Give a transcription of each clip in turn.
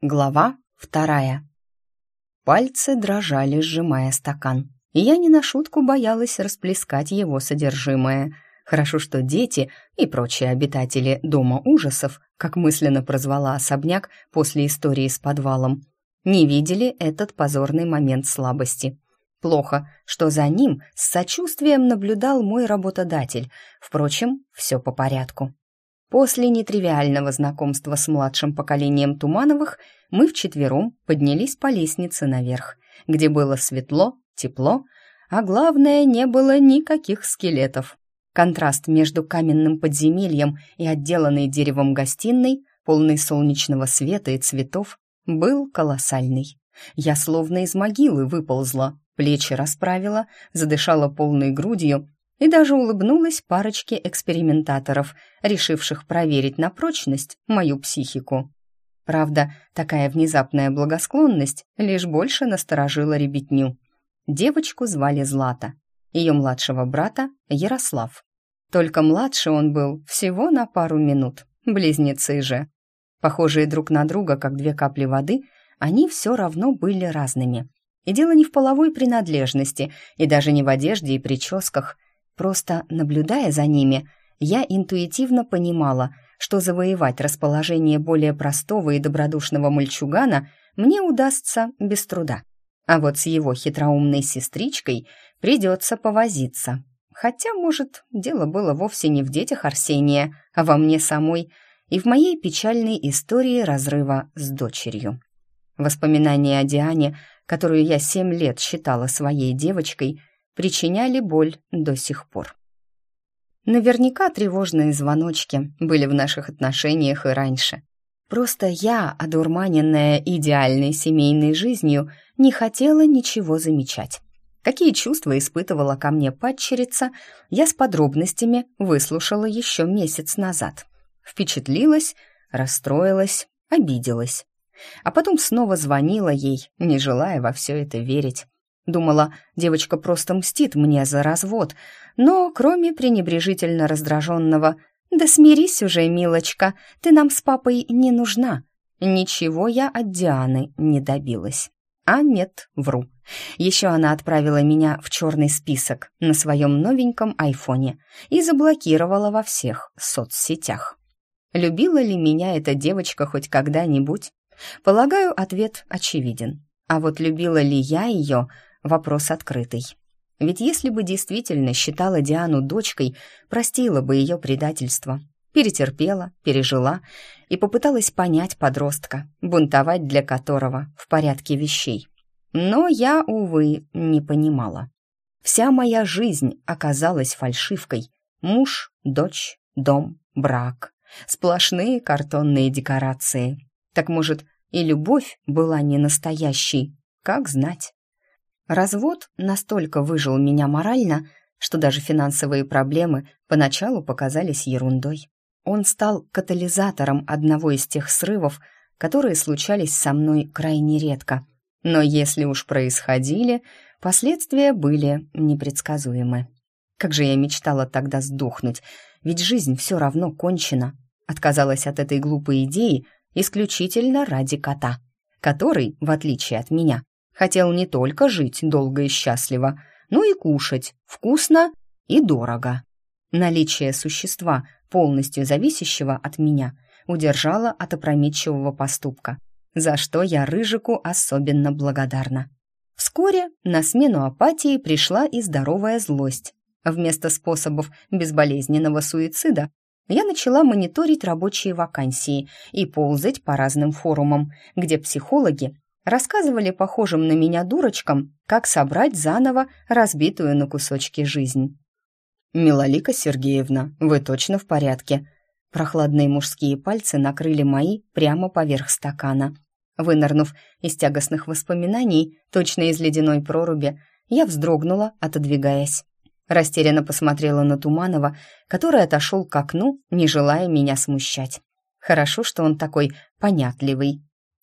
Глава 2. Пальцы дрожали, сжимая стакан, и я не на шутку боялась расплескать его содержимое. Хорошо, что дети и прочие обитатели дома ужасов, как мысленно прозвала особняк после истории с подвалом, не видели этот позорный момент слабости. Плохо, что за ним с сочувствием наблюдал мой работодатель. Впрочем, все по порядку. После нетривиального знакомства с младшим поколением Тумановых мы вчетвером поднялись по лестнице наверх, где было светло, тепло, а главное, не было никаких скелетов. Контраст между каменным подземельем и отделанной деревом гостиной, полной солнечного света и цветов, был колоссальный. Я словно из могилы выползла, плечи расправила, задышала полной грудью и даже улыбнулась парочке экспериментаторов, решивших проверить на прочность мою психику. Правда, такая внезапная благосклонность лишь больше насторожила ребятню. Девочку звали Злата, ее младшего брата Ярослав. Только младше он был всего на пару минут, близнецы же. Похожие друг на друга, как две капли воды, они все равно были разными. И дело не в половой принадлежности, и даже не в одежде и прическах. Просто, наблюдая за ними, я интуитивно понимала, что завоевать расположение более простого и добродушного мальчугана мне удастся без труда. А вот с его хитроумной сестричкой придется повозиться. Хотя, может, дело было вовсе не в детях Арсения, а во мне самой и в моей печальной истории разрыва с дочерью. Воспоминания о Диане, которую я 7 лет считала своей девочкой, причиняли боль до сих пор. Наверняка тревожные звоночки были в наших отношениях и раньше. Просто я, одурманенная идеальной семейной жизнью, не хотела ничего замечать. Какие чувства испытывала ко мне падчерица, я с подробностями выслушала еще месяц назад. Впечатлилась, расстроилась, обиделась. А потом снова звонила ей, не желая во все это верить. Думала, девочка просто мстит мне за развод, но кроме пренебрежительно раздраженного «Да смирись уже, милочка, ты нам с папой не нужна», ничего я от Дианы не добилась. А нет, вру. Еще она отправила меня в черный список на своем новеньком айфоне и заблокировала во всех соцсетях. Любила ли меня эта девочка хоть когда-нибудь? Полагаю, ответ очевиден. А вот любила ли я ее – вопрос открытый. Ведь если бы действительно считала Диану дочкой, простила бы ее предательство, перетерпела, пережила и попыталась понять подростка, бунтовать для которого в порядке вещей. Но я, увы, не понимала. Вся моя жизнь оказалась фальшивкой. Муж, дочь, дом, брак. Сплошные картонные декорации. Так, может, и любовь была не настоящей? Как знать? Развод настолько выжил меня морально, что даже финансовые проблемы поначалу показались ерундой. Он стал катализатором одного из тех срывов, которые случались со мной крайне редко. Но если уж происходили, последствия были непредсказуемы. Как же я мечтала тогда сдохнуть, ведь жизнь все равно кончена. Отказалась от этой глупой идеи исключительно ради кота, который, в отличие от меня, хотел не только жить долго и счастливо, но и кушать вкусно и дорого. Наличие существа, полностью зависящего от меня, удержало от опрометчивого поступка, за что я Рыжику особенно благодарна. Вскоре на смену апатии пришла и здоровая злость. Вместо способов безболезненного суицида я начала мониторить рабочие вакансии и ползать по разным форумам, где психологи рассказывали похожим на меня дурочкам, как собрать заново разбитую на кусочки жизнь. «Милолика Сергеевна, вы точно в порядке?» Прохладные мужские пальцы накрыли мои прямо поверх стакана. Вынырнув из тягостных воспоминаний, точно из ледяной проруби, я вздрогнула, отодвигаясь. Растерянно посмотрела на Туманова, который отошел к окну, не желая меня смущать. Хорошо, что он такой понятливый.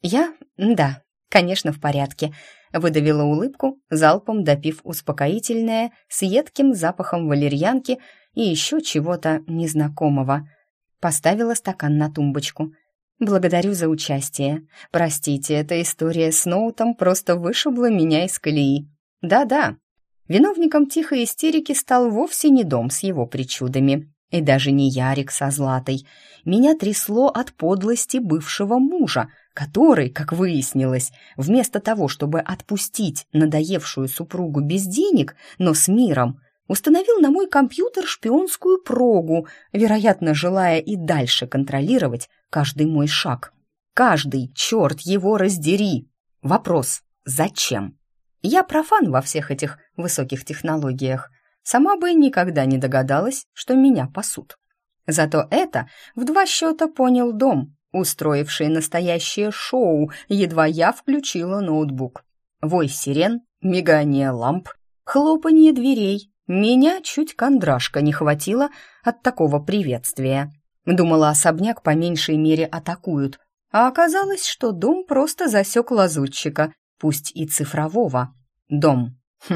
Да, конечно, в порядке. Выдавила улыбку, залпом допив успокоительное с едким запахом валерьянки и еще чего-то незнакомого. Поставила стакан на тумбочку. Благодарю за участие. Простите, эта история с Ноутом просто вышибла меня из колеи. Да-да, виновником тихой истерики стал вовсе не дом с его причудами, и даже не Ярик со Златой. Меня трясло от подлости бывшего мужа, который, как выяснилось, вместо того, чтобы отпустить надоевшую супругу без денег, но с миром, установил на мой компьютер шпионскую прогу, вероятно, желая и дальше контролировать каждый мой шаг. Каждый, черт его раздери! Вопрос: зачем? Я профан во всех этих высоких технологиях. Сама бы никогда не догадалась, что меня пасут. Зато это в 2 счета понял дом, устроивший настоящее шоу, едва я включила ноутбук. Вой сирен, мигание ламп, хлопанье дверей. Меня чуть кондрашка не хватило от такого приветствия. Думала, особняк по меньшей мере атакуют, а оказалось, что дом просто засек лазутчика, пусть и цифрового. Дом.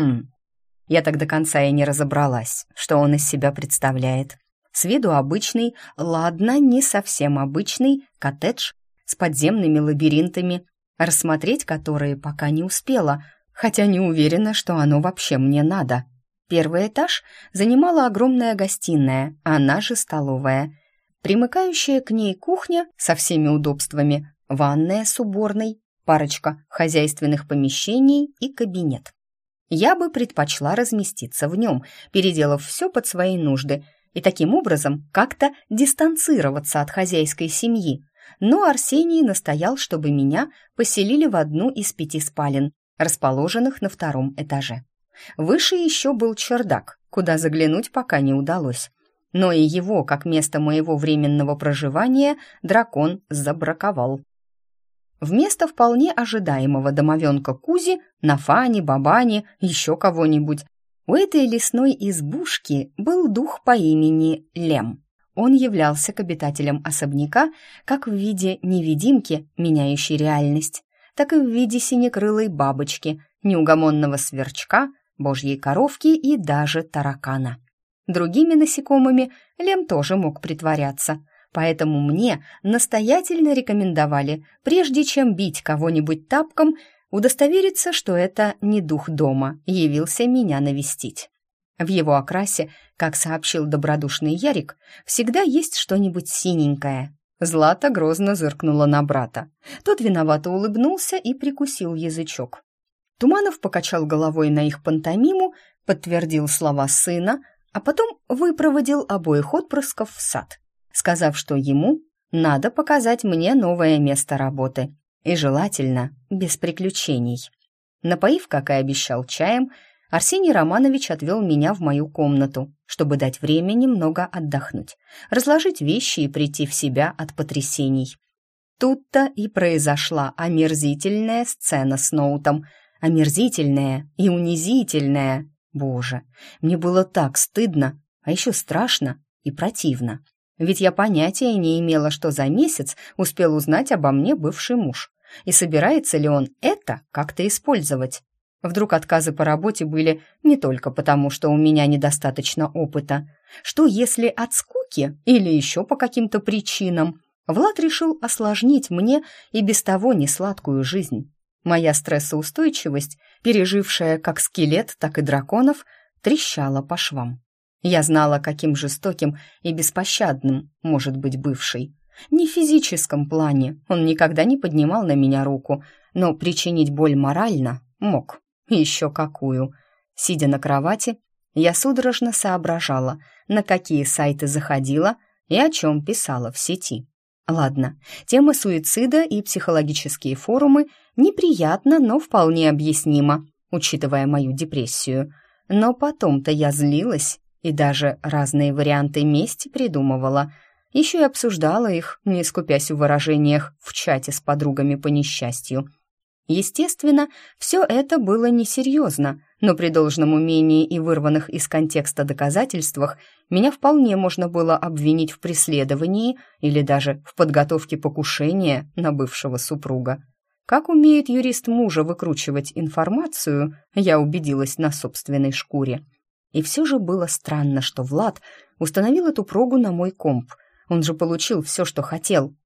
Я так до конца и не разобралась, что он из себя представляет. С виду обычный, ладно, не совсем обычный коттедж с подземными лабиринтами, рассмотреть которые пока не успела, хотя не уверена, что оно вообще мне надо. Первый этаж занимала огромная гостиная, она же столовая. Примыкающая к ней кухня со всеми удобствами, ванная с уборной, парочка хозяйственных помещений и кабинет. Я бы предпочла разместиться в нем, переделав все под свои нужды, и таким образом как-то дистанцироваться от хозяйской семьи. Но Арсений настоял, чтобы меня поселили в одну из 5 спален, расположенных на 2-м этаже. Выше еще был чердак, куда заглянуть пока не удалось. Но и его, как место моего временного проживания, дракон забраковал. Вместо вполне ожидаемого домовенка Кузи, Нафани, Бабани, еще кого-нибудь, у этой лесной избушки был дух по имени Лем. Он являлся к обитателям особняка как в виде невидимки, меняющей реальность, так и в виде синекрылой бабочки, неугомонного сверчка, божьей коровки и даже таракана. Другими насекомыми Лем тоже мог притворяться, поэтому мне настоятельно рекомендовали, прежде чем бить кого-нибудь тапком, удостовериться, что это не дух дома явился меня навестить. В его окрасе, как сообщил добродушный Ярик, всегда есть что-нибудь синенькое. Злата грозно зыркнула на брата. Тот виновато улыбнулся и прикусил язычок. Туманов покачал головой на их пантомиму, подтвердил слова сына, а потом выпроводил обоих отпрысков в сад, сказав, что ему надо показать мне новое место работы, и желательно без приключений. Напоив, как и обещал, чаем, Арсений Романович отвел меня в мою комнату, чтобы дать время немного отдохнуть, разложить вещи и прийти в себя от потрясений. Тут-то и произошла омерзительная сцена с Ноутом. Омерзительная и унизительная. Боже, мне было так стыдно, а еще страшно и противно. Ведь я понятия не имела, что за месяц успел узнать обо мне бывший муж. И собирается ли он это как-то использовать? Вдруг отказы по работе были не только потому, что у меня недостаточно опыта. Что если от скуки или еще по каким-то причинам Влад решил осложнить мне и без того несладкую жизнь? Моя стрессоустойчивость, пережившая как скелет, так и драконов, трещала по швам. Я знала, каким жестоким и беспощадным может быть бывший. Не в физическом плане, он никогда не поднимал на меня руку, но причинить боль морально мог. Еще какую. Сидя на кровати, я судорожно соображала, на какие сайты заходила и о чем писала в сети. Ладно, тема суицида и психологические форумы неприятно, но вполне объяснимо, учитывая мою депрессию. Но потом-то я злилась и даже разные варианты мести придумывала. Еще и обсуждала их, не скупясь в выражениях в чате с подругами по несчастью. Естественно, все это было несерьезно, но при должном умении и вырванных из контекста доказательствах меня вполне можно было обвинить в преследовании или даже в подготовке покушения на бывшего супруга. Как умеет юрист мужа выкручивать информацию, я убедилась на собственной шкуре. И все же было странно, что Влад установил эту прогу на мой комп. Он же получил все, что хотел,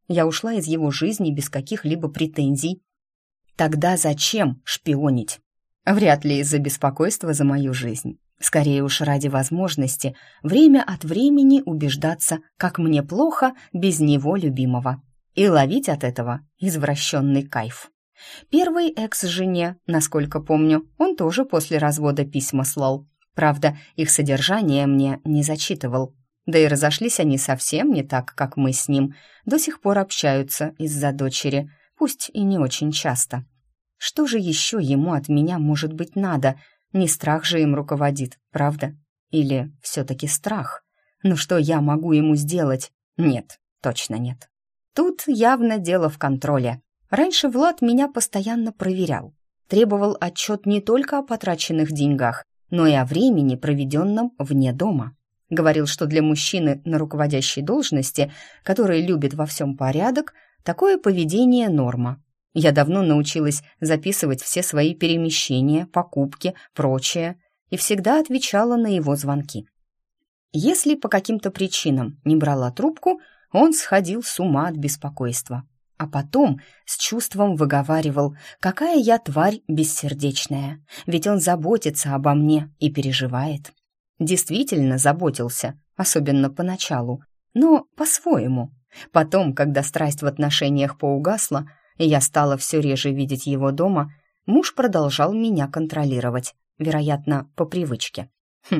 Я ушла из его жизни без каких-либо претензий. Тогда зачем шпионить? Вряд ли из-за беспокойства за мою жизнь. Скорее уж ради возможности время от времени убеждаться, как мне плохо без него любимого, и ловить от этого извращенный кайф. Первой экс-жене, насколько помню, он тоже после развода письма слал. Правда, их содержание мне не зачитывал. Да и разошлись они совсем не так, как мы с ним. До сих пор общаются из-за дочери, пусть и не очень часто. Что же еще ему от меня, может быть, надо? Не страх же им руководит, правда? Или все-таки страх? Ну что я могу ему сделать? Нет, точно нет. Тут явно дело в контроле. Раньше Влад меня постоянно проверял. Требовал отчет не только о потраченных деньгах, но и о времени, проведенном вне дома. Говорил, что для мужчины на руководящей должности, который любит во всем порядок, такое поведение норма. Я давно научилась записывать все свои перемещения, покупки, прочее, и всегда отвечала на его звонки. Если по каким-то причинам не брала трубку, он сходил с ума от беспокойства. А потом с чувством выговаривал, какая я тварь бессердечная, ведь он заботится обо мне и переживает. Действительно заботился, особенно поначалу, но по-своему. Потом, когда страсть в отношениях поугасла, и я стала все реже видеть его дома, муж продолжал меня контролировать, вероятно, по привычке.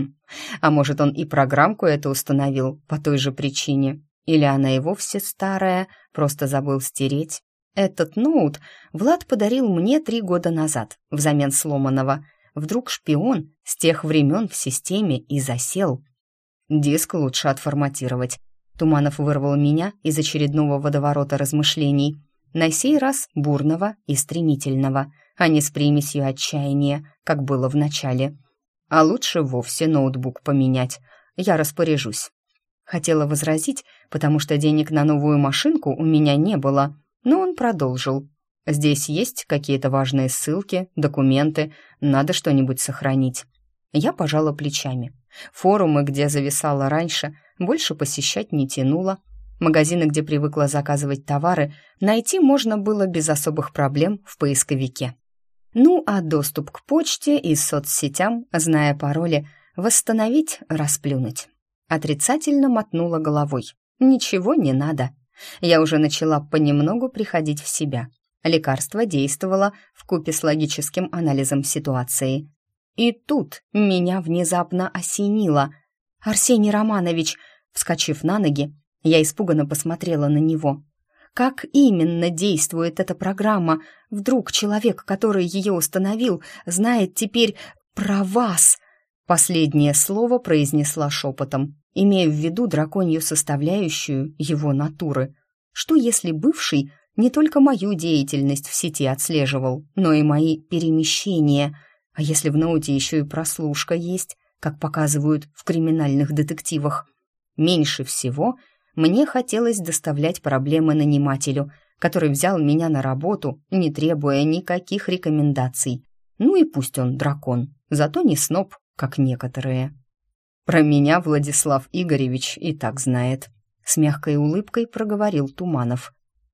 А может, он и программку эту установил по той же причине? Или она и вовсе старая, просто забыл стереть? Этот ноут Влад подарил мне 3 года назад, взамен сломанного. Вдруг шпион с тех времен в системе и засел. Диск лучше отформатировать. Туманов вырвал меня из очередного водоворота размышлений. На сей раз бурного и стремительного, а не с примесью отчаяния, как было в начале. А лучше вовсе ноутбук поменять. Я распоряжусь. Хотела возразить, потому что денег на новую машинку у меня не было, но он продолжил. Здесь есть какие-то важные ссылки, документы, надо что-нибудь сохранить. Я пожала плечами. Форумы, где зависала раньше, больше посещать не тянуло. Магазины, где привыкла заказывать товары, найти можно было без особых проблем в поисковике. Ну, а доступ к почте и соцсетям, зная пароли, восстановить, расплюнуть. Отрицательно мотнула головой. Ничего не надо. Я уже начала понемногу приходить в себя. Лекарство действовало вкупе с логическим анализом ситуации. И тут меня внезапно осенило. «Арсений Романович!» Вскочив на ноги, я испуганно посмотрела на него. «Как именно действует эта программа? Вдруг человек, который ее установил, знает теперь про вас?» Последнее слово произнесла шепотом, имея в виду драконью составляющую его натуры. Что если бывший не только мою деятельность в сети отслеживал, но и мои перемещения? А если в ноуте еще и прослушка есть, как показывают в криминальных детективах? Меньше всего мне хотелось доставлять проблемы нанимателю, который взял меня на работу, не требуя никаких рекомендаций. Ну и пусть он дракон, зато не сноб, как некоторые. Про меня Владислав Игоревич и так знает. С мягкой улыбкой проговорил Туманов.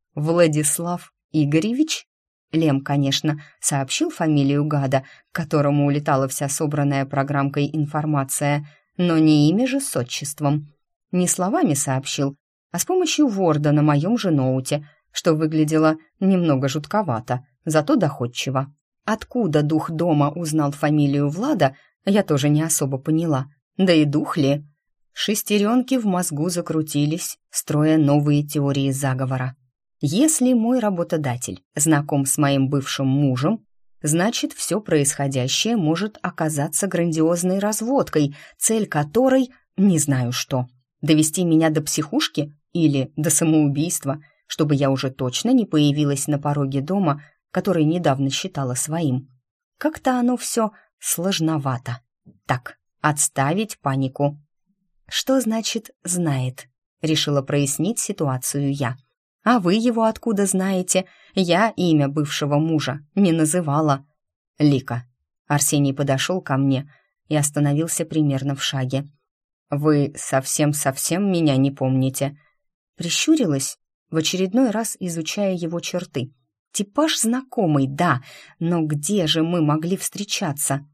Владислав Игоревич? Лем, конечно, сообщил фамилию гада, к которому улетала вся собранная программкой информация, но не имя же с отчеством. Не словами сообщил, а с помощью ворда на моем же ноуте, что выглядело немного жутковато, зато доходчиво. Откуда дух дома узнал фамилию Влада, я тоже не особо поняла. Да и дух ли? Шестеренки в мозгу закрутились, строя новые теории заговора. Если мой работодатель знаком с моим бывшим мужем, значит, все происходящее может оказаться грандиозной разводкой, цель которой не знаю что. Довести меня до психушки или до самоубийства, чтобы я уже точно не появилась на пороге дома, который недавно считала своим. Как-то оно все сложновато. Так, отставить панику. Что значит «знает»? Решила прояснить ситуацию я. А вы его откуда знаете? Я имя бывшего мужа не называла. Лика. Арсений подошел ко мне и остановился примерно в шаге. Вы совсем-совсем меня не помните? Прищурилась. в очередной раз изучая его черты. Типаж знакомый, да, но где же мы могли встречаться?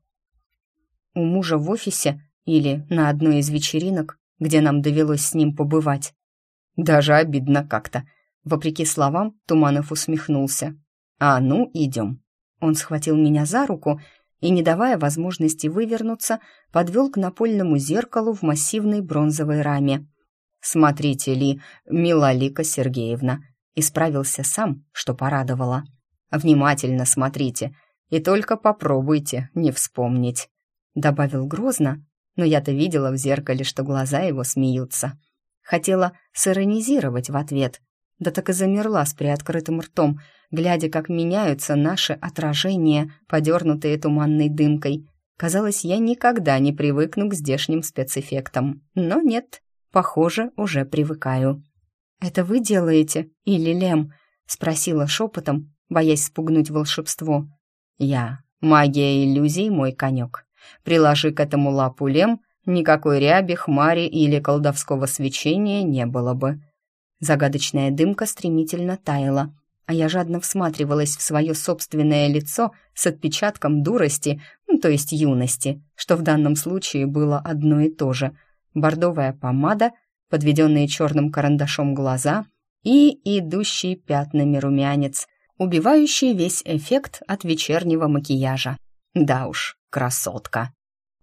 У мужа в офисе или на одной из вечеринок, где нам довелось с ним побывать? Даже обидно как-то. Вопреки словам, Туманов усмехнулся. «А ну, идем». Он схватил меня за руку и, не давая возможности вывернуться, подвел к напольному зеркалу в массивной бронзовой раме. «Смотрите, Ли, Милалика Сергеевна», исправился сам, что порадовало. «Внимательно смотрите и только попробуйте не вспомнить», добавил грозно, но я-то видела в зеркале, что глаза его смеются. Хотела сиронизировать в ответ, да так и замерла с приоткрытым ртом, глядя, как меняются наши отражения, подернутые туманной дымкой. Казалось, я никогда не привыкну к здешним спецэффектам. Но нет, похоже, уже привыкаю. «Это вы делаете или Лем?» — спросила шепотом, боясь спугнуть волшебство. «Я. Магия иллюзий — мой конек. Приложи к этому лапу, Лем, никакой ряби, хмари или колдовского свечения не было бы». Загадочная дымка стремительно таяла, а я жадно всматривалась в свое собственное лицо с отпечатком дурости, то есть юности, что в данном случае было одно и то же. Бордовая помада, подведенные черным карандашом глаза и идущий пятнами румянец, убивающий весь эффект от вечернего макияжа. Да уж, красотка.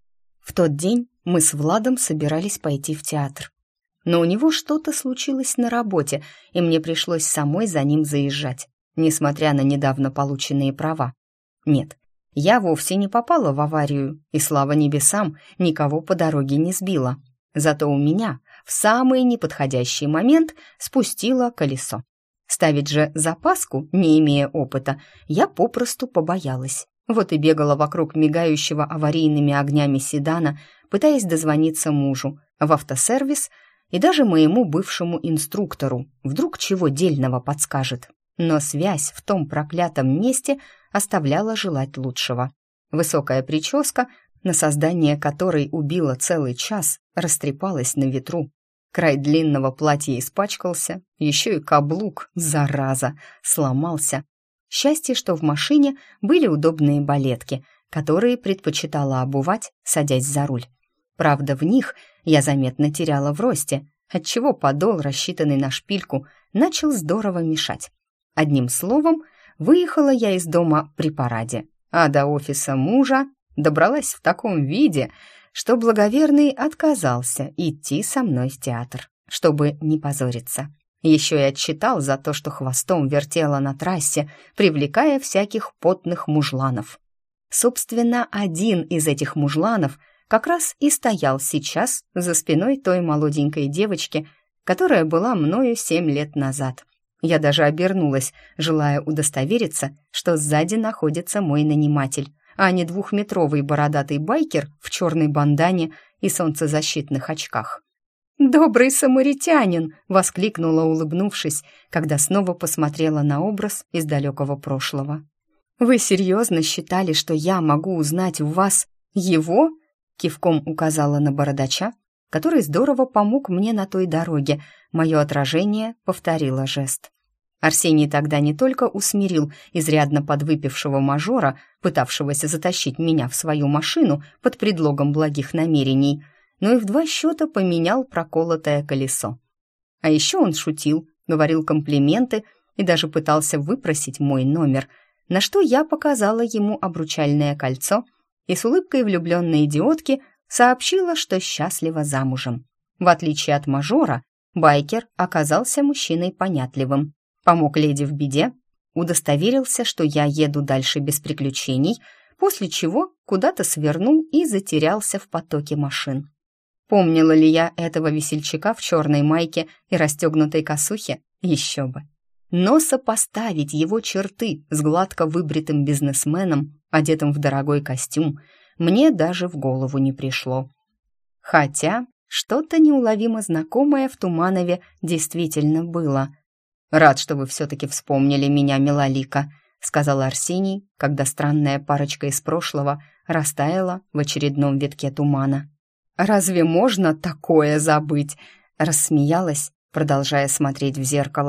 В тот день мы с Владом собирались пойти в театр. Но у него что-то случилось на работе, и мне пришлось самой за ним заезжать, несмотря на недавно полученные права. Нет, я вовсе не попала в аварию, и, слава небесам, никого по дороге не сбила. Зато у меня в самый неподходящий момент спустило колесо. Ставить же запаску, не имея опыта, я попросту побоялась. Вот и бегала вокруг мигающего аварийными огнями седана, пытаясь дозвониться мужу, в автосервис и даже моему бывшему инструктору, вдруг чего дельного подскажет. Но связь в том проклятом месте оставляла желать лучшего. Высокая прическа, на создание которой убило целый час, растрепалась на ветру. Край длинного платья испачкался, еще и каблук, зараза, сломался. Счастье, что в машине были удобные балетки, которые предпочитала обувать, садясь за руль. Правда, в них я заметно теряла в росте, отчего подол, рассчитанный на шпильку, начал здорово мешать. Одним словом, выехала я из дома при параде, а до офиса мужа добралась в таком виде, что благоверный отказался идти со мной в театр, чтобы не позориться. Еще и отчитал за то, что хвостом вертела на трассе, привлекая всяких потных мужланов. Собственно, один из этих мужланов как раз и стоял сейчас за спиной той молоденькой девочки, которая была мною 7 лет назад. Я даже обернулась, желая удостовериться, что сзади находится мой наниматель, а не 2-метровый бородатый байкер в черной бандане и солнцезащитных очках. «Добрый самаритянин!» — воскликнула, улыбнувшись, когда снова посмотрела на образ из далекого прошлого. «Вы серьезно считали, что я могу узнать в вас его?» — кивком указала на бородача, который здорово помог мне на той дороге. Мое отражение повторило жест. Арсений тогда не только усмирил изрядно подвыпившего мажора, пытавшегося затащить меня в свою машину под предлогом благих намерений, но и в 2 счета поменял проколотое колесо. А еще он шутил, говорил комплименты и даже пытался выпросить мой номер, на что я показала ему обручальное кольцо и с улыбкой влюбленной идиотки сообщила, что счастлива замужем. В отличие от мажора, байкер оказался мужчиной понятливым, помог леди в беде, удостоверился, что я еду дальше без приключений, после чего куда-то свернул и затерялся в потоке машин. Помнила ли я этого весельчака в черной майке и расстегнутой косухе? Еще бы. Но сопоставить его черты с гладко выбритым бизнесменом, одетым в дорогой костюм, мне даже в голову не пришло. Хотя что-то неуловимо знакомое в Туманове действительно было. «Рад, что вы все-таки вспомнили меня, Милалика», — сказал Арсений, когда странная парочка из прошлого растаяла в очередном витке тумана. «Разве можно такое забыть?» — рассмеялась, продолжая смотреть в зеркало.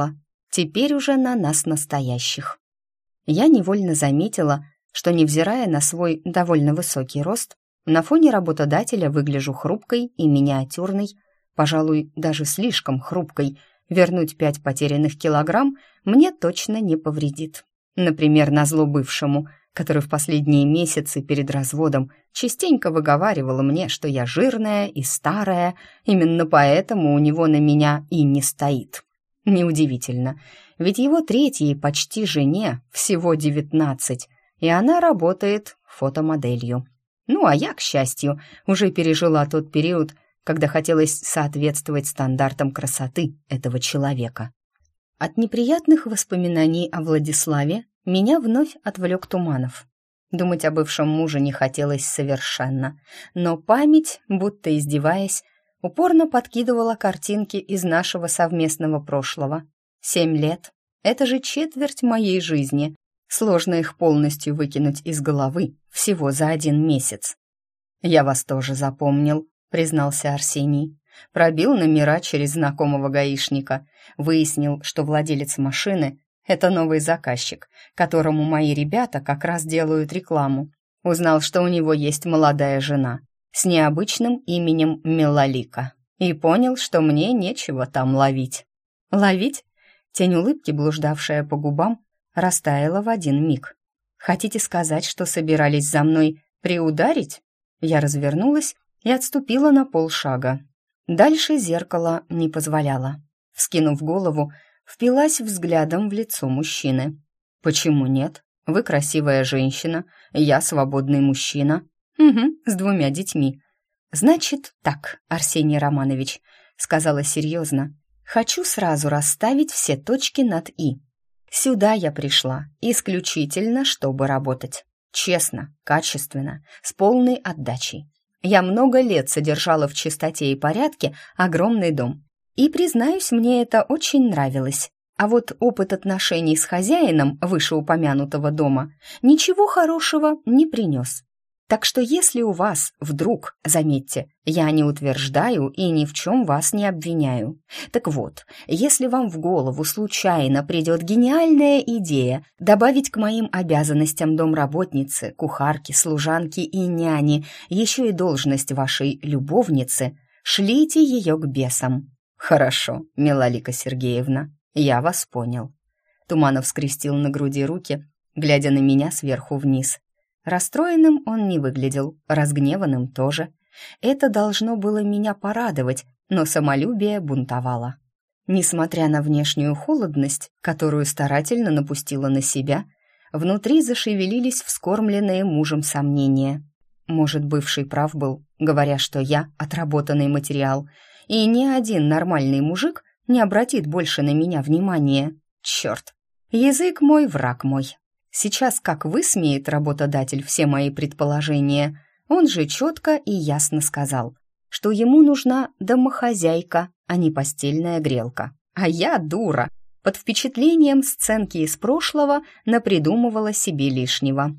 теперь уже на нас настоящих. Я невольно заметила, что, невзирая на свой довольно высокий рост, на фоне работодателя выгляжу хрупкой и миниатюрной, пожалуй, даже слишком хрупкой. Вернуть 5 потерянных килограмм мне точно не повредит. Например, назло бывшему, который в последние месяцы перед разводом частенько выговаривал мне, что я жирная и старая, именно поэтому у него на меня и не стоит. Неудивительно, ведь его третьей почти жене всего 19, и она работает фотомоделью. Ну, а я, к счастью, уже пережила тот период, когда хотелось соответствовать стандартам красоты этого человека. От неприятных воспоминаний о Владиславе меня вновь отвлек Туманов. Думать о бывшем муже не хотелось совершенно, но память, будто издеваясь, упорно подкидывала картинки из нашего совместного прошлого. 7 лет — это же четверть моей жизни. Сложно их полностью выкинуть из головы всего за 1 месяц. «Я вас тоже запомнил», — признался Арсений. Пробил номера через знакомого гаишника, выяснил, что владелец машины — это новый заказчик, которому мои ребята как раз делают рекламу. Узнал, что у него есть молодая жена с необычным именем Мелалика, и понял, что мне нечего там ловить. Ловить? Тень улыбки, блуждавшая по губам, растаяла в 1 миг. «Хотите сказать, что собирались за мной приударить?» Я развернулась и отступила на полшага. Дальше зеркало не позволяло. Вскинув голову, впилась взглядом в лицо мужчины. «Почему нет? Вы красивая женщина, я свободный мужчина. Угу, с 2 детьми. Значит так, Арсений Романович», — сказала серьезно. «Хочу сразу расставить все точки над «и». Сюда я пришла исключительно, чтобы работать. Честно, качественно, с полной отдачей. Я много лет содержала в чистоте и порядке огромный дом. И, признаюсь, мне это очень нравилось. А вот опыт отношений с хозяином вышеупомянутого дома ничего хорошего не принес. Так что если у вас вдруг, заметьте, я не утверждаю и ни в чем вас не обвиняю. Так вот, если вам в голову случайно придет гениальная идея добавить к моим обязанностям домработницы, кухарки, служанки и няни еще и должность вашей любовницы, шлите ее к бесам. Хорошо, Мелалика Сергеевна, я вас понял. Туманов скрестил на груди руки, глядя на меня сверху вниз. Расстроенным он не выглядел, разгневанным тоже. Это должно было меня порадовать, но самолюбие бунтовало. Несмотря на внешнюю холодность, которую старательно напустила на себя, внутри зашевелились вскормленные мужем сомнения. Может, бывший прав был, говоря, что я отработанный материал, и ни один нормальный мужик не обратит больше на меня внимания. Черт, язык мой, враг мой. Сейчас как высмеет работодатель все мои предположения, он же четко и ясно сказал, что ему нужна домохозяйка, а не постельная грелка. А я, дура, под впечатлением сценки из прошлого напридумывала себе лишнего.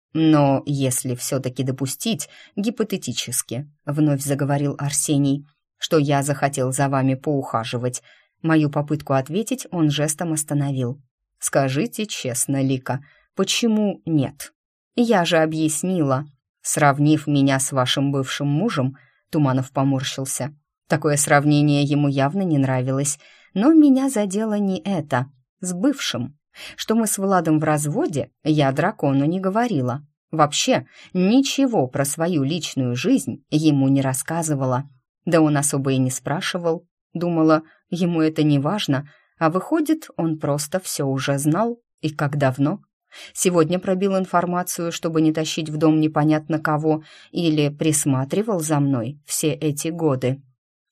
«Но если все-таки допустить, гипотетически», — вновь заговорил Арсений, «что я захотел за вами поухаживать», мою попытку ответить он жестом остановил. «Скажите честно, Лика, почему нет? Я же объяснила». Сравнив меня с вашим бывшим мужем, Туманов поморщился. Такое сравнение ему явно не нравилось, но меня задело не это, с бывшим. Что мы с Владом в разводе, я дракону не говорила. Вообще ничего про свою личную жизнь ему не рассказывала. Да он особо и не спрашивал. Думала, ему это не важно, а выходит, он просто все уже знал. И как давно? Сегодня пробил информацию, чтобы не тащить в дом непонятно кого, или присматривал за мной все эти годы.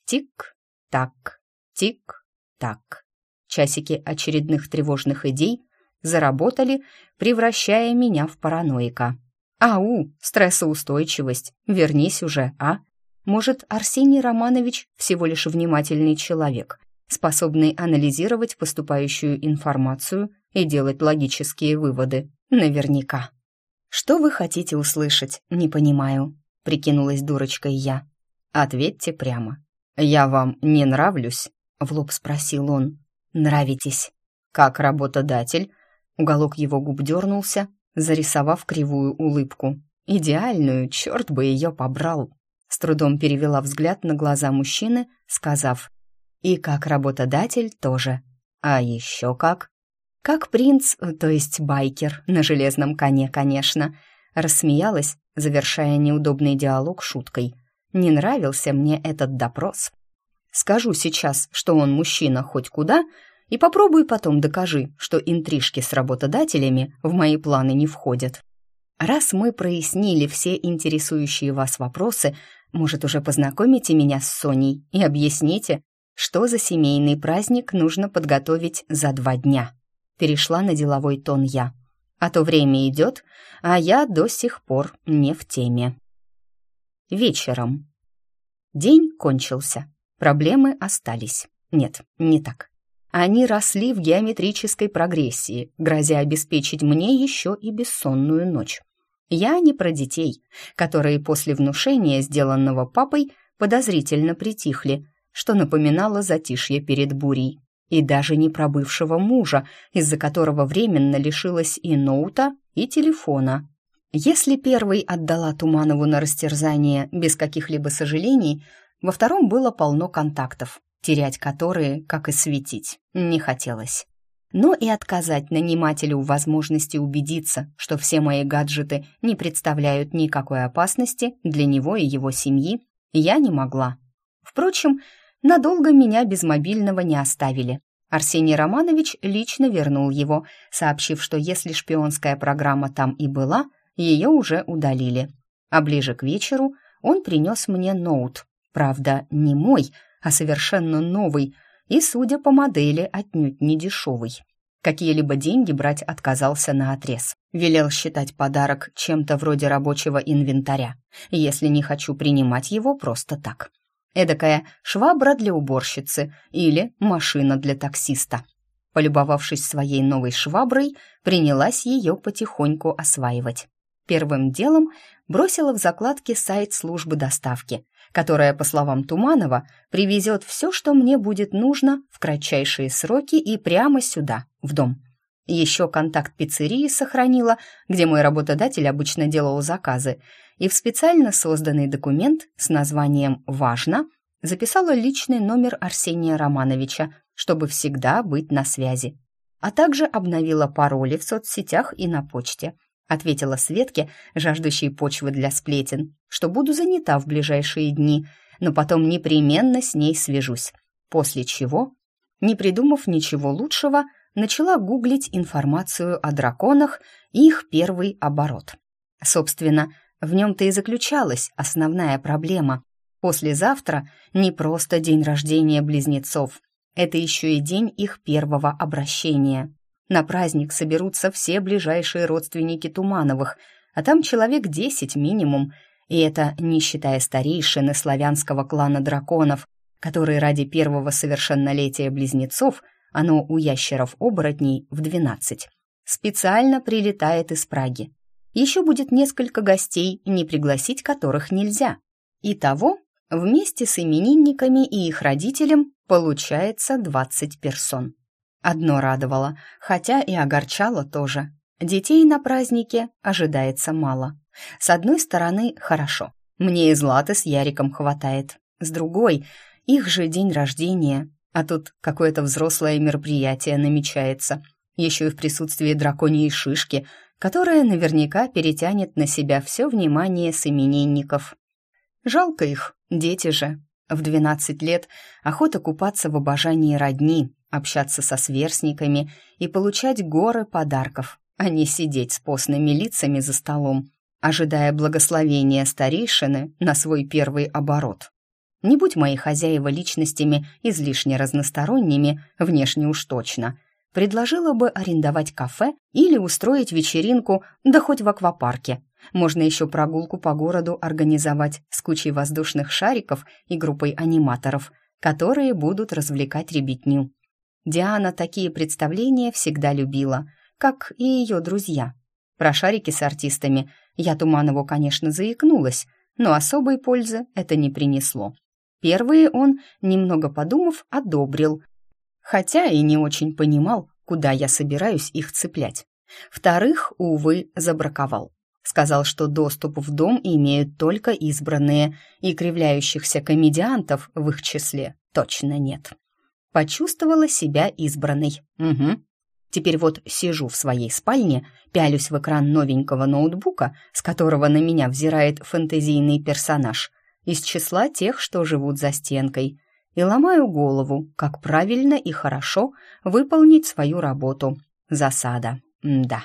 Тик-так, тик-так. Часики очередных тревожных идей заработали, превращая меня в параноика. Ау, стрессоустойчивость, вернись уже, а? Может, Арсений Романович всего лишь внимательный человек, способный анализировать поступающую информацию и делать логические выводы. Наверняка. «Что вы хотите услышать, не понимаю», — прикинулась дурочкой я. «Ответьте прямо. Я вам не нравлюсь?» — в лоб спросил он. «Нравитесь». как работодатель?» Уголок его губ дернулся, зарисовав кривую улыбку. Идеальную, черт бы ее побрал. С трудом перевела взгляд на глаза мужчины, сказав: «И как работодатель тоже. А еще как?» «Как принц, то есть байкер, на железном коне, конечно», рассмеялась, завершая неудобный диалог шуткой. «Не нравился мне этот допрос. Скажу сейчас, что он мужчина хоть куда, и попробуй потом докажи, что интрижки с работодателями в мои планы не входят. Раз мы прояснили все интересующие вас вопросы, может, уже познакомите меня с Соней и объясните, что за семейный праздник нужно подготовить за 2 дня». Перешла на деловой тон я. А то время идет, а я до сих пор не в теме. Вечером. День кончился. Проблемы остались. Нет, не так. Они росли в геометрической прогрессии, грозя обеспечить мне еще и бессонную ночь. Я не про детей, которые после внушения, сделанного папой, подозрительно притихли, что напоминало затишье перед бурей. И даже не про бывшего мужа, из-за которого временно лишилась и ноута, и телефона. Если первый отдала Туманову на растерзание без каких-либо сожалений, во втором было полно контактов, терять которые, как и светить, не хотелось. Но и отказать нанимателю в возможности убедиться, что все мои гаджеты не представляют никакой опасности для него и его семьи, я не могла. Впрочем, надолго меня без мобильного не оставили. Арсений Романович лично вернул его, сообщив, что если шпионская программа там и была, ее уже удалили. А ближе к вечеру он принес мне ноут. Правда, не мой, а совершенно новый, и, судя по модели, отнюдь не дешевый. Какие-либо деньги брать отказался наотрез. Велел считать подарок чем-то вроде рабочего инвентаря, если не хочу принимать его просто так. Эдакая швабра для уборщицы или машина для таксиста. Полюбовавшись своей новой шваброй, принялась ее потихоньку осваивать. Первым делом бросила в закладки сайт службы доставки, которая, по словам Туманова, привезет все, что мне будет нужно в кратчайшие сроки и прямо сюда, в дом. Еще контакт пиццерии сохранила, где мой работодатель обычно делал заказы, и в специально созданный документ с названием «Важно» записала личный номер Арсения Романовича, чтобы всегда быть на связи. А также обновила пароли в соцсетях и на почте. Ответила Светке, жаждущей почвы для сплетен, что буду занята в ближайшие дни, но потом непременно с ней свяжусь. После чего, не придумав ничего лучшего, начала гуглить информацию о драконах и их первый оборот. Собственно, в нем-то и заключалась основная проблема. Послезавтра не просто день рождения близнецов, это еще и день их первого обращения. На праздник соберутся все ближайшие родственники Тумановых, а там человек 10 минимум, и это не считая старейшины славянского клана драконов, который ради первого совершеннолетия близнецов, оно у ящеров-оборотней в 12, специально прилетает из Праги. Еще будет несколько гостей, не пригласить которых нельзя. Итого, вместе с именинниками и их родителем получается 20 персон. Одно радовало, хотя и огорчало тоже. Детей на празднике ожидается мало. С одной стороны, хорошо. Мне и Златы с Яриком хватает. С другой, их же день рождения. А тут какое-то взрослое мероприятие намечается. Еще и в присутствии драконьей шишки, которая наверняка перетянет на себя все внимание с именинников. Жалко их, дети же. В 12 лет охота купаться в обожании родни, общаться со сверстниками и получать горы подарков, а не сидеть с постными лицами за столом, ожидая благословения старейшины на свой первый оборот. Не будь мои хозяева личностями излишне разносторонними, внешне уж точно, предложила бы арендовать кафе или устроить вечеринку, да хоть в аквапарке. Можно еще прогулку по городу организовать с кучей воздушных шариков и группой аниматоров, которые будут развлекать ребятню. Диана такие представления всегда любила, как и ее друзья. Про шарики с артистами я Туманову, конечно, заикнулась, но особой пользы это не принесло. Первые он, немного подумав, одобрил, хотя и не очень понимал, куда я собираюсь их цеплять. Вторых, увы, забраковал. Сказал, что доступ в дом имеют только избранные, и кривляющихся комедиантов в их числе точно нет. Почувствовала себя избранной. Угу. Теперь вот сижу в своей спальне, пялюсь в экран новенького ноутбука, с которого на меня взирает фэнтезийный персонаж, из числа тех, что живут за стенкой, и ломаю голову, как правильно и хорошо выполнить свою работу. Засада. Да.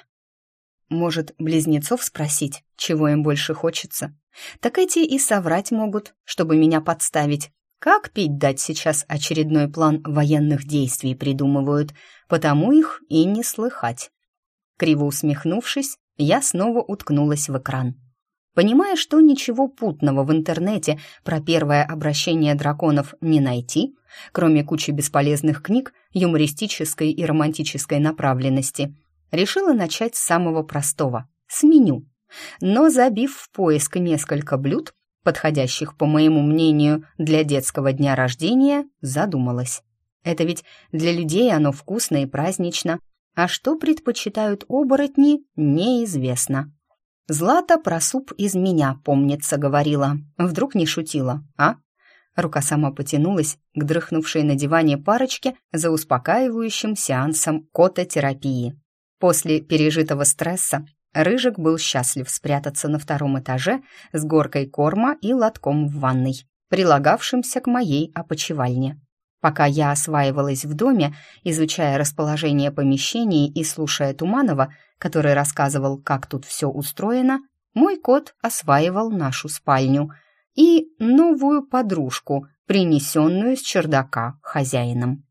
Может, близнецов спросить, чего им больше хочется? Так эти и соврать могут, чтобы меня подставить. Как пить дать сейчас очередной план военных действий придумывают, потому их и не слыхать. Криво усмехнувшись, я снова уткнулась в экран. Понимая, что ничего путного в интернете про первое обращение драконов не найти, кроме кучи бесполезных книг юмористической и романтической направленности, решила начать с самого простого – с меню. Но, забив в поиск несколько блюд, подходящих, по моему мнению, для детского дня рождения, задумалась. Это ведь для людей оно вкусно и празднично, а что предпочитают оборотни, неизвестно. Злата про суп из меня, помнится, говорила. Вдруг не шутила, а? Рука сама потянулась к дрыхнувшей на диване парочке за успокаивающим сеансом кототерапии. После пережитого стресса Рыжик был счастлив спрятаться на втором этаже с горкой корма и лотком в ванной, прилагавшимся к моей опочивальне. Пока я осваивалась в доме, изучая расположение помещений и слушая Туманова, который рассказывал, как тут все устроено, мой кот осваивал нашу спальню и новую подружку, принесенную с чердака хозяином.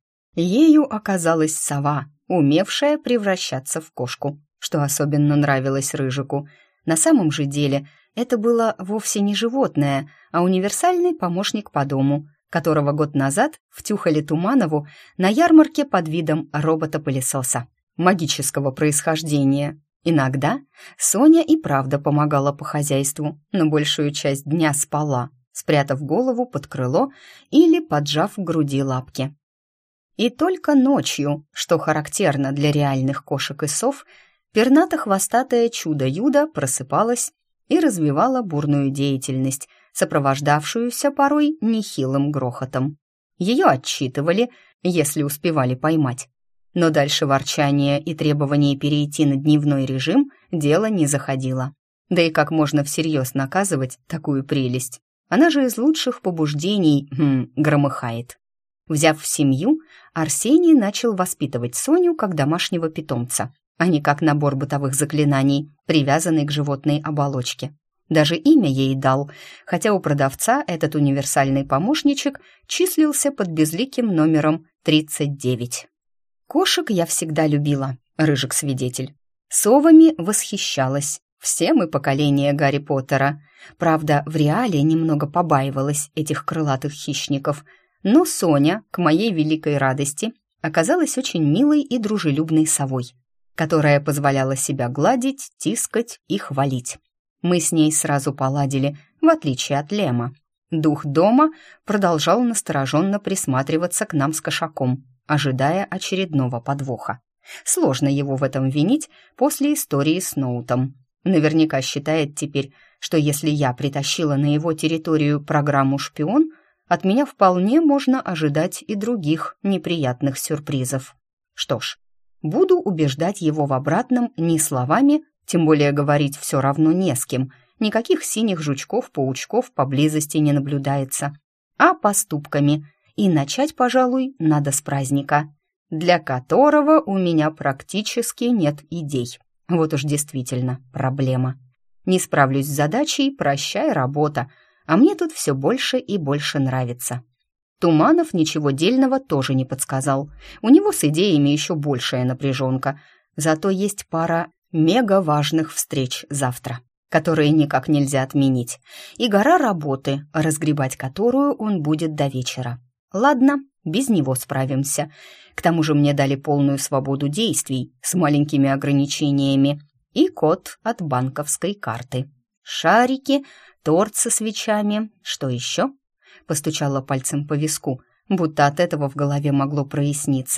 Ею оказалась сова, умевшая превращаться в кошку, что особенно нравилось Рыжику. На самом же деле это было вовсе не животное, а универсальный помощник по дому, которого год назад втюхали Туманову на ярмарке под видом робота-пылесоса магического происхождения. Иногда Соня и правда помогала по хозяйству, но большую часть дня спала, спрятав голову под крыло или поджав к груди лапки. И только ночью, что характерно для реальных кошек и сов, пернато-хвостатое чудо-юдо просыпалась и развивала бурную деятельность, сопровождавшуюся порой нехилым грохотом. Ее отчитывали, если успевали поймать. Но дальше ворчания и требования перейти на дневной режим дело не заходило. Да и как можно всерьез наказывать такую прелесть? Она же из лучших побуждений громыхает. Взяв в семью, Арсений начал воспитывать Соню как домашнего питомца, а не как набор бытовых заклинаний, привязанный к животной оболочке. Даже имя ей дал, хотя у продавца этот универсальный помощничек числился под безликим номером 39. Кошек я всегда любила, Рыжик свидетель. Совами восхищалась. Все мы поколение Гарри Поттера. Правда, в реале немного побаивалась этих крылатых хищников. Но Соня, к моей великой радости, оказалась очень милой и дружелюбной совой, которая позволяла себя гладить, тискать и хвалить. Мы с ней сразу поладили, в отличие от Лема. Дух дома продолжал настороженно присматриваться к нам с кошаком, ожидая очередного подвоха. Сложно его в этом винить после истории с Ноутом. Наверняка считает теперь, что если я притащила на его территорию программу «Шпион», от меня вполне можно ожидать и других неприятных сюрпризов. Что ж, буду убеждать его в обратном не словами, тем более говорить все равно не с кем, никаких синих жучков-паучков поблизости не наблюдается, а поступками. И начать, пожалуй, надо с праздника, для которого у меня практически нет идей. Вот уж действительно проблема. Не справлюсь с задачей, прощай, работа, а мне тут все больше и больше нравится. Туманов ничего дельного тоже не подсказал. У него с идеями еще большая напряженка, зато есть пара мега важных встреч завтра, которые никак нельзя отменить, и гора работы, разгребать которую он будет до вечера. Ладно, без него справимся. К тому же мне дали полную свободу действий с маленькими ограничениями и код от банковской карты. Шарики, торт со свечами, что еще? Постучала пальцем по виску, будто от этого в голове могло проясниться.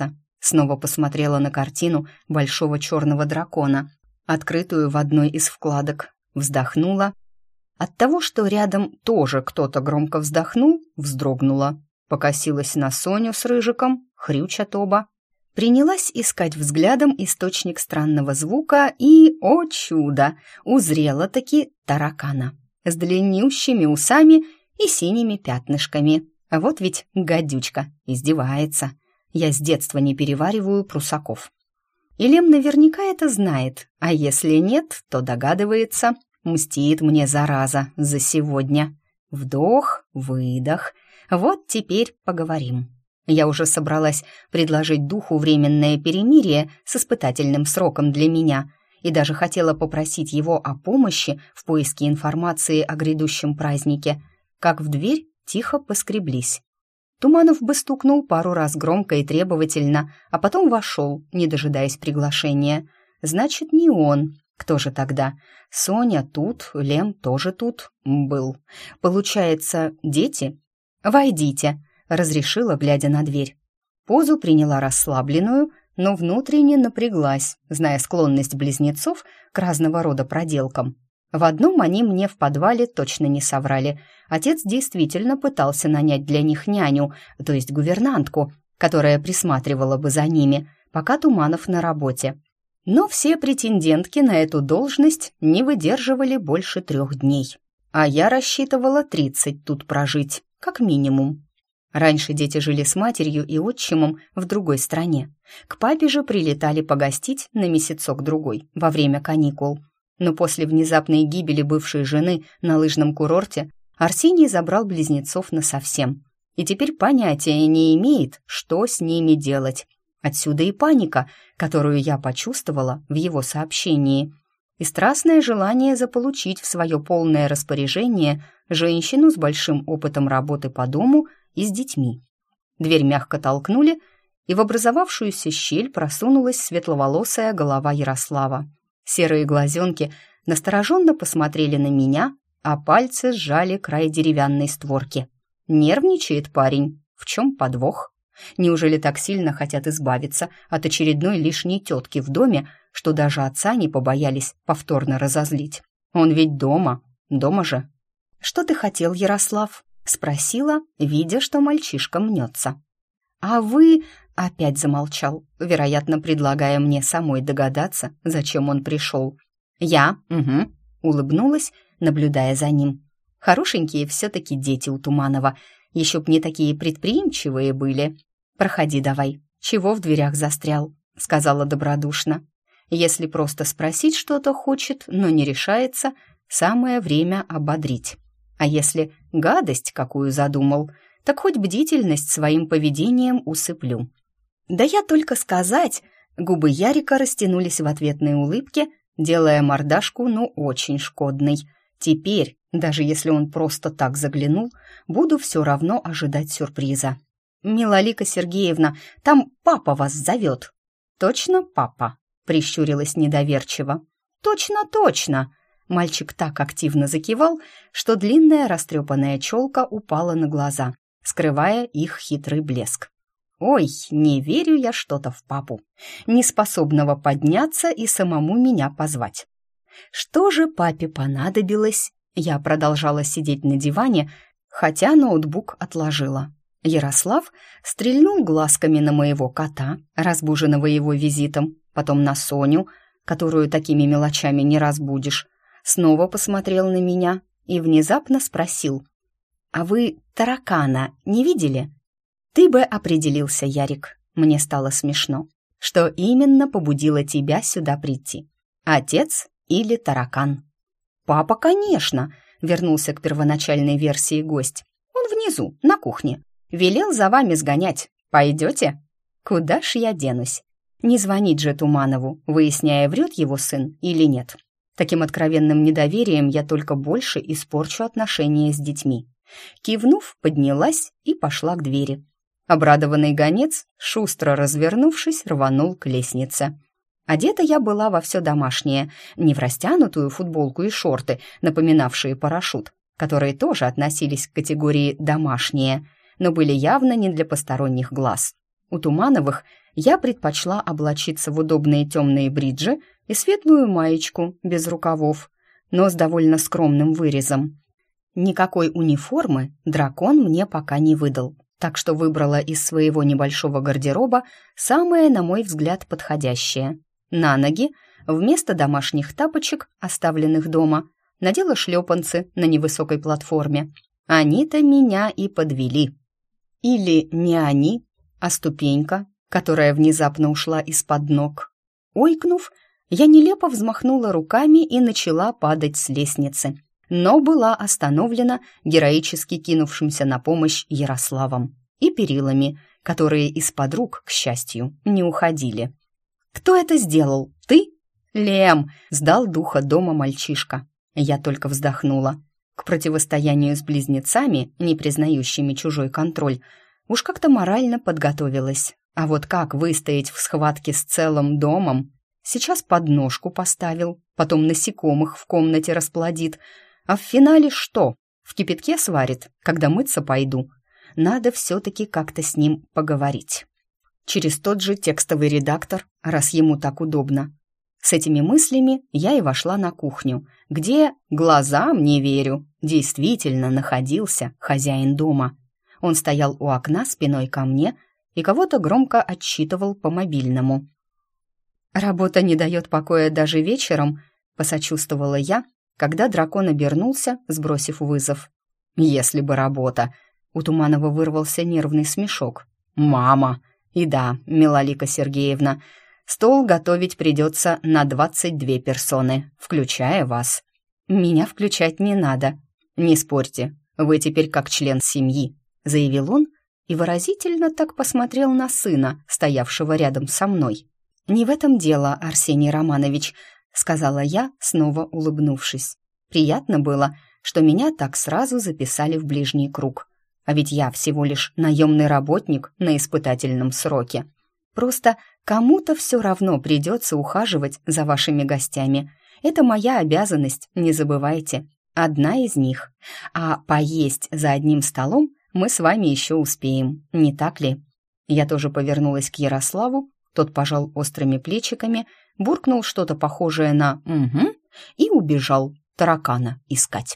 Снова посмотрела на картину большого черного дракона, открытую в одной из вкладок. Вздохнула. От того, что рядом тоже кто-то громко вздохнул, вздрогнула. Покосилась на Соню с Рыжиком, хрючат оба. Принялась искать взглядом источник странного звука и, о чудо, узрела-таки таракана с длиннющими усами и синими пятнышками. А вот ведь гадючка издевается. Я с детства не перевариваю прусаков. И Лем наверняка это знает, а если нет, то догадывается. Мстит мне, зараза, за сегодня. Вдох, выдох. Вот теперь поговорим. Я уже собралась предложить духу временное перемирие с испытательным сроком для меня и даже хотела попросить его о помощи в поиске информации о грядущем празднике, как в дверь тихо поскреблись. Туманов бы стукнул пару раз громко и требовательно, а потом вошел, не дожидаясь приглашения. Значит, не он. Кто же тогда? Соня тут, Лем тоже тут был. Получается, дети? «Войдите», — разрешила, глядя на дверь. Позу приняла расслабленную, но внутренне напряглась, зная склонность близнецов к разного рода проделкам. В одном они мне в подвале точно не соврали. Отец действительно пытался нанять для них няню, то есть гувернантку, которая присматривала бы за ними, пока Туманов на работе. Но все претендентки на эту должность не выдерживали больше 3 дней. А я рассчитывала 30 тут прожить, как минимум. Раньше дети жили с матерью и отчимом в другой стране. К папе же прилетали погостить на месяцок-другой во время каникул. Но после внезапной гибели бывшей жены на лыжном курорте Арсений забрал близнецов насовсем. И теперь понятия не имеет, что с ними делать. Отсюда и паника, которую я почувствовала в его сообщении. И страстное желание заполучить в свое полное распоряжение женщину с большим опытом работы по дому и с детьми. Дверь мягко толкнули, и в образовавшуюся щель просунулась светловолосая голова Ярослава. Серые глазенки настороженно посмотрели на меня, а пальцы сжали край деревянной створки. Нервничает парень. В чем подвох? Неужели так сильно хотят избавиться от очередной лишней тетки в доме, что даже отца не побоялись повторно разозлить? Он ведь дома же. «Что ты хотел, Ярослав?» — спросила, видя, что мальчишка мнется. «А вы...» — опять замолчал, вероятно, предлагая мне самой догадаться, зачем он пришел. «Я...» — улыбнулась, наблюдая за ним. Хорошенькие все-таки дети у Туманова, еще б не такие предприимчивые были. «Проходи давай, чего в дверях застрял?» — сказала добродушно. Если просто спросить что-то хочет, но не решается, самое время ободрить. А если гадость какую задумал, так хоть бдительность своим поведением усыплю. Да я только сказать, губы Ярика растянулись в ответной улыбке, делая мордашку, очень шкодной. Теперь, даже если он просто так заглянул, буду все равно ожидать сюрприза. «Милолика Сергеевна, там папа вас зовет». «Точно папа?» — прищурилась недоверчиво. «Точно, точно!» Мальчик так активно закивал, что длинная растрепанная челка упала на глаза, скрывая их хитрый блеск. «Ой, не верю я что-то в папу, неспособного подняться и самому меня позвать». Что же папе понадобилось? Я продолжала сидеть на диване, хотя ноутбук отложила. Ярослав стрельнул глазками на моего кота, разбуженного его визитом, потом на Соню, которую такими мелочами не разбудишь, снова посмотрел на меня и внезапно спросил: «А вы таракана не видели?» «Ты бы определился, Ярик». Мне стало смешно. «Что именно побудило тебя сюда прийти? Отец или таракан?» «Папа, конечно», — вернулся к первоначальной версии гость. «Он внизу, на кухне. Велел за вами сгонять. Пойдете?» «Куда ж я денусь?» Не звонить же Туманову, выясняя, врет его сын или нет. Таким откровенным недоверием я только больше испорчу отношения с детьми. Кивнув, поднялась и пошла к двери. Обрадованный гонец, шустро развернувшись, рванул к лестнице. Одета я была во все домашнее, не в растянутую футболку и шорты, напоминавшие парашют, которые тоже относились к категории «домашние», но были явно не для посторонних глаз. У Тумановых я предпочла облачиться в удобные темные бриджи и светлую маечку без рукавов, но с довольно скромным вырезом. Никакой униформы дракон мне пока не выдал, так что выбрала из своего небольшого гардероба самое, на мой взгляд, подходящее. На ноги, вместо домашних тапочек, оставленных дома, надела шлепанцы на невысокой платформе. Они-то меня и подвели. Или не они, а ступенька, которая внезапно ушла из-под ног. Ойкнув, я нелепо взмахнула руками и начала падать с лестницы, но была остановлена героически кинувшимся на помощь Ярославом и перилами, которые из-под рук, к счастью, не уходили. «Кто это сделал? Ты?» «Лем!» — сдал духа дома мальчишка. Я только вздохнула. К противостоянию с близнецами, не признающими чужой контроль, уж как-то морально подготовилась. А вот как выстоять в схватке с целым домом? Сейчас подножку поставил, потом насекомых в комнате расплодит. А в финале что? В кипятке сварит, когда мыться пойду. Надо все-таки как-то с ним поговорить. Через тот же текстовый редактор, раз ему так удобно. С этими мыслями я и вошла на кухню, где, глазам не верю, действительно находился хозяин дома. Он стоял у окна спиной ко мне и кого-то громко отчитывал по мобильному. «Работа не дает покоя даже вечером», — посочувствовала я, когда дракон обернулся, сбросив вызов. «Если бы работа!» — у Туманова вырвался нервный смешок. «Мама! И да, Милолика Сергеевна, стол готовить придется на 22 персоны, включая вас». «Меня включать не надо». «Не спорьте, вы теперь как член семьи», — заявил он и выразительно так посмотрел на сына, стоявшего рядом со мной. «Не в этом дело, Арсений Романович», — сказала я, снова улыбнувшись. «Приятно было, что меня так сразу записали в ближний круг. А ведь я всего лишь наемный работник на испытательном сроке. Просто кому-то все равно придется ухаживать за вашими гостями. Это моя обязанность, не забывайте. Одна из них. А поесть за одним столом мы с вами еще успеем, не так ли?» Я тоже повернулась к Ярославу. Тот пожал острыми плечиками, буркнул что-то похожее на «угу» и убежал таракана искать.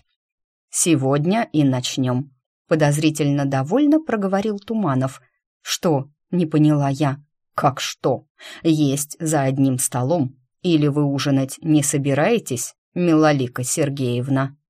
«Сегодня и начнем», — подозрительно довольно проговорил Туманов. «Что?» — не поняла я. «Как что? Есть за одним столом? Или вы ужинать не собираетесь, Милолика Сергеевна?»